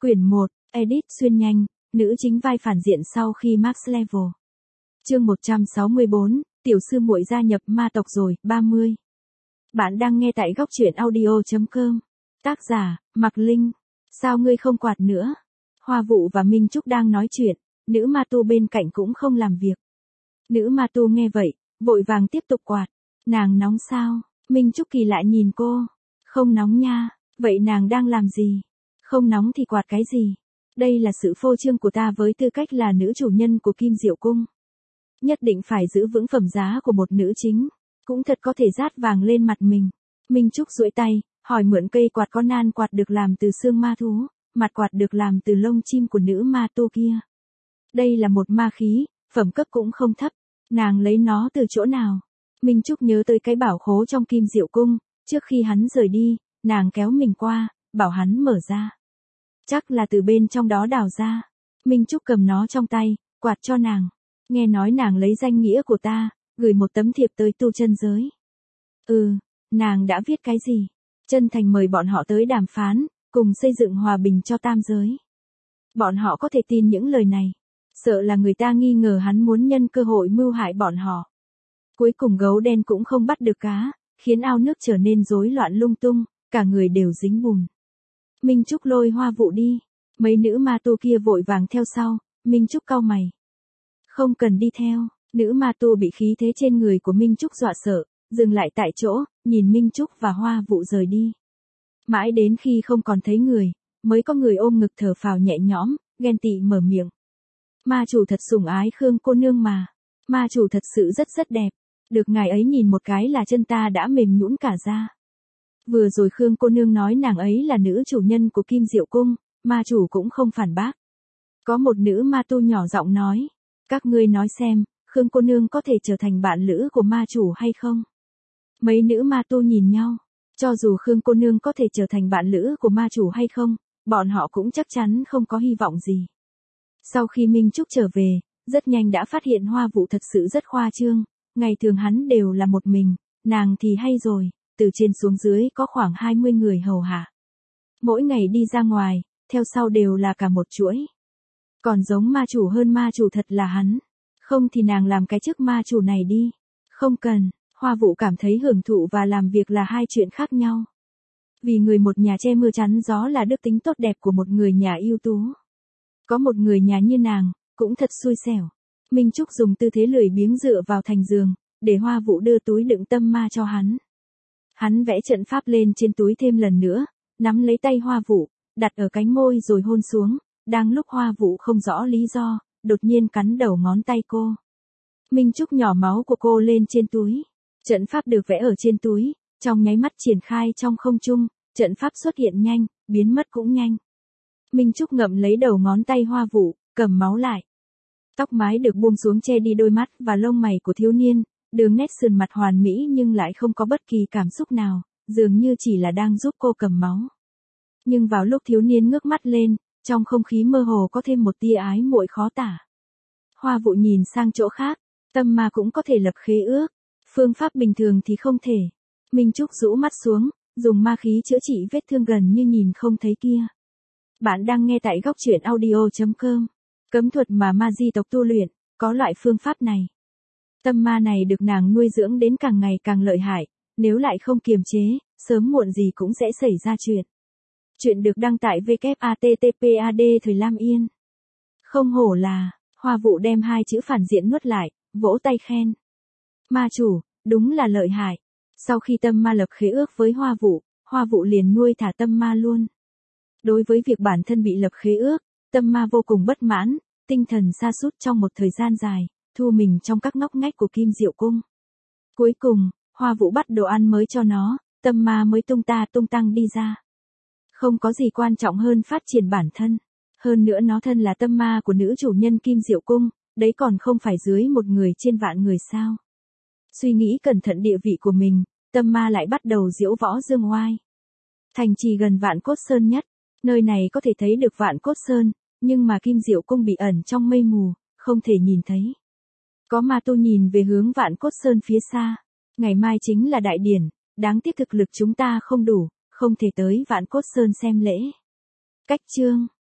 Quyển 1, Edit xuyên nhanh, nữ chính vai phản diện sau khi Max Level. Chương 164, tiểu sư muội gia nhập ma tộc rồi, 30. Bạn đang nghe tại góc truyện audio.com. Tác giả, Mạc Linh. Sao ngươi không quạt nữa? Hoa Vụ và Minh Trúc đang nói chuyện, nữ ma tu bên cạnh cũng không làm việc. Nữ ma tu nghe vậy, vội vàng tiếp tục quạt. Nàng nóng sao? Minh Trúc kỳ lạ nhìn cô. Không nóng nha, vậy nàng đang làm gì? Không nóng thì quạt cái gì? Đây là sự phô trương của ta với tư cách là nữ chủ nhân của Kim Diệu Cung. Nhất định phải giữ vững phẩm giá của một nữ chính. Cũng thật có thể rát vàng lên mặt mình. Minh Trúc duỗi tay, hỏi mượn cây quạt có nan quạt được làm từ xương ma thú, mặt quạt được làm từ lông chim của nữ ma tu kia. Đây là một ma khí, phẩm cấp cũng không thấp. Nàng lấy nó từ chỗ nào? Minh Trúc nhớ tới cái bảo khố trong Kim Diệu Cung, trước khi hắn rời đi, nàng kéo mình qua, bảo hắn mở ra. Chắc là từ bên trong đó đào ra. Minh Trúc cầm nó trong tay, quạt cho nàng. Nghe nói nàng lấy danh nghĩa của ta, gửi một tấm thiệp tới tu chân giới. Nàng đã viết cái gì? Chân thành mời bọn họ tới đàm phán, cùng xây dựng hòa bình cho tam giới. Bọn họ có thể tin những lời này. Sợ là người ta nghi ngờ hắn muốn nhân cơ hội mưu hại bọn họ. Cuối cùng gấu đen cũng không bắt được cá, khiến ao nước trở nên rối loạn lung tung, cả người đều dính bùn. Minh Trúc lôi Hoa Vụ đi. Mấy nữ ma tu kia vội vàng theo sau, Minh Trúc cau mày. Không cần đi theo, nữ ma tu bị khí thế trên người của Minh Trúc dọa sợ, dừng lại tại chỗ, nhìn Minh Trúc và Hoa Vụ rời đi. Mãi đến khi không còn thấy người, mới có người ôm ngực thở phào nhẹ nhõm, ghen tị mở miệng. Ma chủ thật sủng ái Khương cô nương mà. Ma chủ thật sự rất đẹp. Được ngài ấy nhìn một cái là chân ta đã mềm nhũn cả ra. Vừa rồi Khương cô nương nói nàng ấy là nữ chủ nhân của Kim Diệu Cung, ma chủ cũng không phản bác. Có một nữ ma tu nhỏ giọng nói, các ngươi nói xem, Khương cô nương có thể trở thành bạn lữ của ma chủ hay không? Mấy nữ ma tu nhìn nhau, cho dù Khương cô nương có thể trở thành bạn lữ của ma chủ hay không, bọn họ cũng chắc chắn không có hy vọng gì. Sau khi Minh Trúc trở về, rất nhanh đã phát hiện Hoa Vụ thật sự rất khoa trương, ngày thường hắn đều là một mình, nàng thì hay rồi. Từ trên xuống dưới có khoảng 20 người hầu hạ. Mỗi ngày đi ra ngoài, theo sau đều là cả một chuỗi. Còn giống ma chủ hơn ma chủ thật là hắn. Không thì nàng làm cái chức ma chủ này đi. Không cần, Hoa Vụ cảm thấy hưởng thụ và làm việc là hai chuyện khác nhau. Vì người một nhà che mưa chắn gió là đức tính tốt đẹp của một người nhà ưu tú. Có một người nhà như nàng, cũng thật xui xẻo. Minh Trúc dùng tư thế lười biếng dựa vào thành giường, để Hoa Vụ đưa túi đựng tâm ma cho hắn. Hắn vẽ trận pháp lên trên túi thêm lần nữa, nắm lấy tay Hoa Vụ, đặt ở cánh môi rồi hôn xuống, đang lúc Hoa Vụ không rõ lý do, đột nhiên cắn đầu ngón tay cô. Minh Trúc nhỏ máu của cô lên trên túi. Trận pháp được vẽ ở trên túi, trong nháy mắt triển khai trong không trung, trận pháp xuất hiện nhanh, biến mất cũng nhanh. Minh Trúc ngậm lấy đầu ngón tay Hoa Vụ, cầm máu lại. Tóc mái được buông xuống che đi đôi mắt và lông mày của thiếu niên. Đường nét sườn mặt hoàn mỹ nhưng lại không có bất kỳ cảm xúc nào, dường như chỉ là đang giúp cô cầm máu. Nhưng vào lúc thiếu niên ngước mắt lên, trong không khí mơ hồ có thêm một tia ái muội khó tả. Hoa Vụ nhìn sang chỗ khác, tâm ma cũng có thể lập khế ước, phương pháp bình thường thì không thể. Minh Trúc rũ mắt xuống, dùng ma khí chữa trị vết thương gần như nhìn không thấy kia. Bạn đang nghe tại góc truyện audio.com. Cấm thuật mà ma di tộc tu luyện, có loại phương pháp này. Tâm ma này được nàng nuôi dưỡng đến càng ngày càng lợi hại, nếu lại không kiềm chế, sớm muộn gì cũng sẽ xảy ra chuyện. Chuyện được đăng tại www.httpad Thời Lam Yên. Không hổ là, Hoa Vụ đem hai chữ phản diện nuốt lại, vỗ tay khen. Ma chủ, đúng là lợi hại. Sau khi tâm ma lập khế ước với Hoa Vụ liền nuôi thả tâm ma luôn. Đối với việc bản thân bị lập khế ước, tâm ma vô cùng bất mãn, tinh thần sa sút trong một thời gian dài. Thu mình trong các ngóc ngách của Kim Diệu Cung. Cuối cùng, Hoa Vụ bắt đồ ăn mới cho nó, tâm ma mới tung tăng đi ra. Không có gì quan trọng hơn phát triển bản thân. Hơn nữa nó thân là tâm ma của nữ chủ nhân Kim Diệu Cung, đấy còn không phải dưới một người trên vạn người sao. Suy nghĩ cẩn thận địa vị của mình, tâm ma lại bắt đầu diễu võ dương oai. Thành trì gần Vạn Cốt Sơn nhất, nơi này có thể thấy được Vạn Cốt Sơn, nhưng mà Kim Diệu Cung bị ẩn trong mây mù, không thể nhìn thấy. Có ma tu nhìn về hướng Vạn Cốt Sơn phía xa. Ngày mai chính là đại điển, đáng tiếc thực lực chúng ta không đủ, không thể tới Vạn Cốt Sơn xem lễ. Cách chương